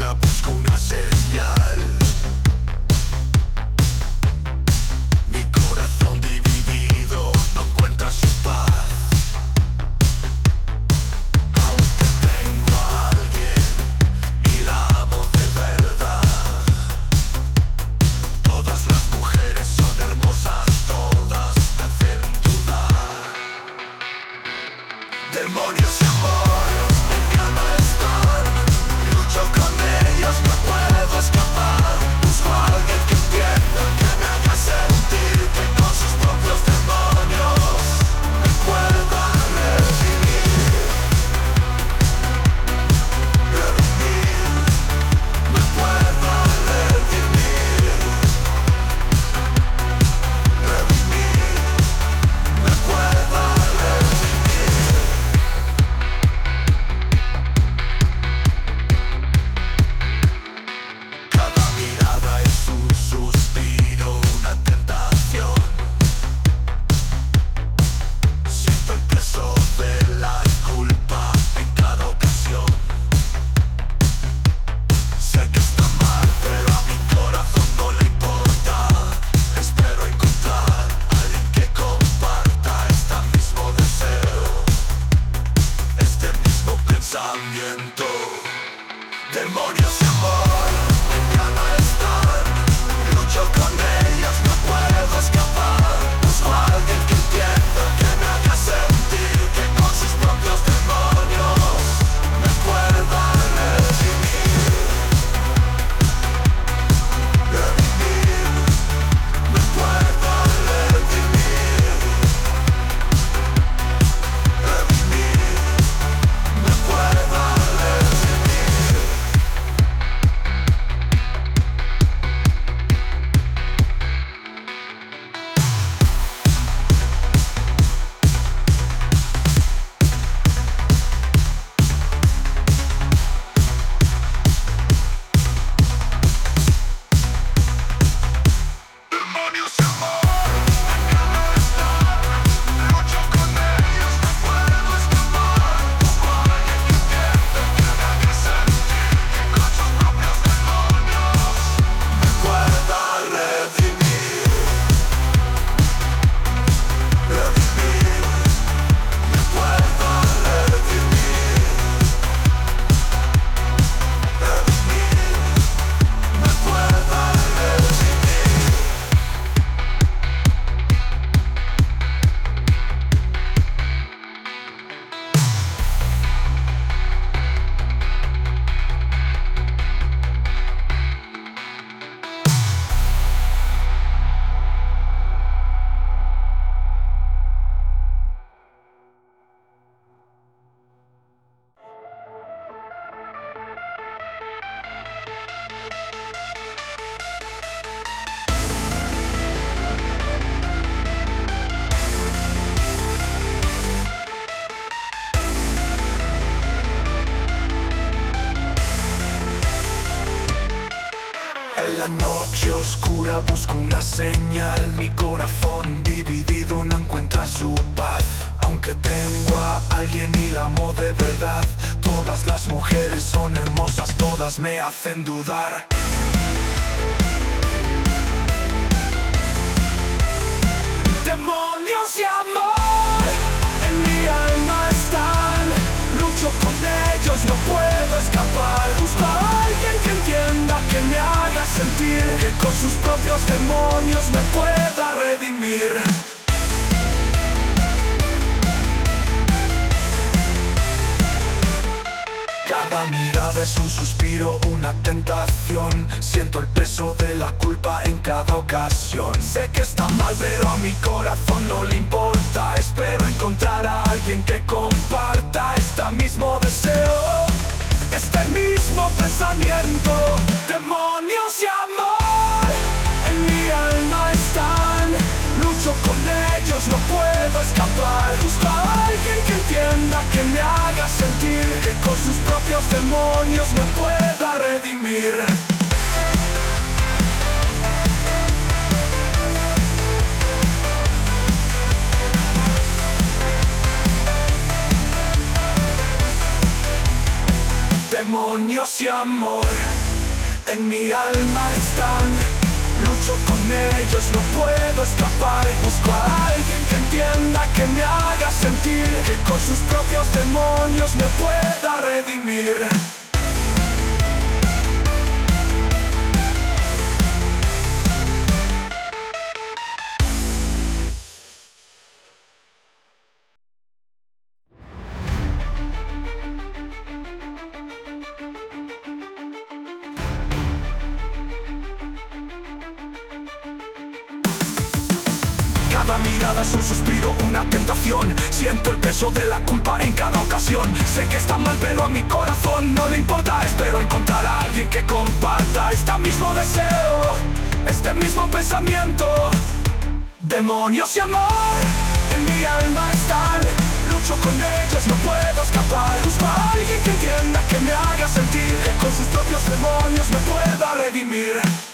oscura busco una señal. Mi corazón dividido no encuentra su paz. Aunque tengo a alguien y la amo de verdad. Todas las mujeres son hermosas, todas me hacen dudar. Demonios y amor en mi alma están. Lucho con ellos, no puedo escapar. Busco a alguien que entienda, que me haga sentir que con sus propios demonios me pueda redimir. Me pueda redimir. Me pueda redimir. Cada mirada es un suspiro, una tentación. Siento el peso de la culpa en cada ocasión. Sé que está mal, pero a mi corazón no le importa. Espero encontrar a alguien que comparta este mismo deseo, este mismo pensamiento. Demonios y amor en mi alma están. Lucho con ellas, no puedo escapar. Busco a alguien que entienda, que me haga sentir que con sus propios demonios me pueda redimir. Me pueda redimir. Me pueda redimir. Demonios y amor en mi alma están. Lucho con ellos, no puedo escapar. Busco a alguien que entienda, que me haga sentir que con sus propios demonios me pueda redimir. Me pueda redimir. Me pueda redimir. En la noche oscura busco una señal. Mi corazón dividido no encuentra su paz. Aunque tengo a alguien y la amo de verdad. Todas las mujeres son hermosas, todas me hacen dudar. Demonios y amor en mi alma están. Lucho con ellos, no puedo escapar. Busco a alguien que entienda, que me haga sentir que con sus propios demonios me pueda redimir. Cada mirada es un suspiro, una tentación. Siento el peso de la culpa en cada ocasión. Sé que está mal, pero a mi corazón no le importa. Espero encontrar a alguien que comparta este mismo deseo, este mismo pensamiento. Demonios y amor en mi alma están. Lucho con ellos, no puedo escapar. Busco a alguien que entienda, que me haga sentir que con sus propios demonios me pueda redimir. demonios y amor en mi alma están. Lucho con ellos, no puedo escapar. Busco a alguien que entienda, que me haga sentir, que con sus propios demonios me pueda redimir. Cada mirada es un suspiro, una tentación. Siento el peso de la culpa en cada ocasión. Sé que está mal, pero a mi corazón no le importa. Espero encontrar a alguien que comparta este mismo deseo, este mismo pensamiento. Demonios y amor en mi alma están. Lucho con ellos, no puedo escapar. Busco a alguien que entienda, que me haga sentir, que con sus propios demonios me pueda redimir.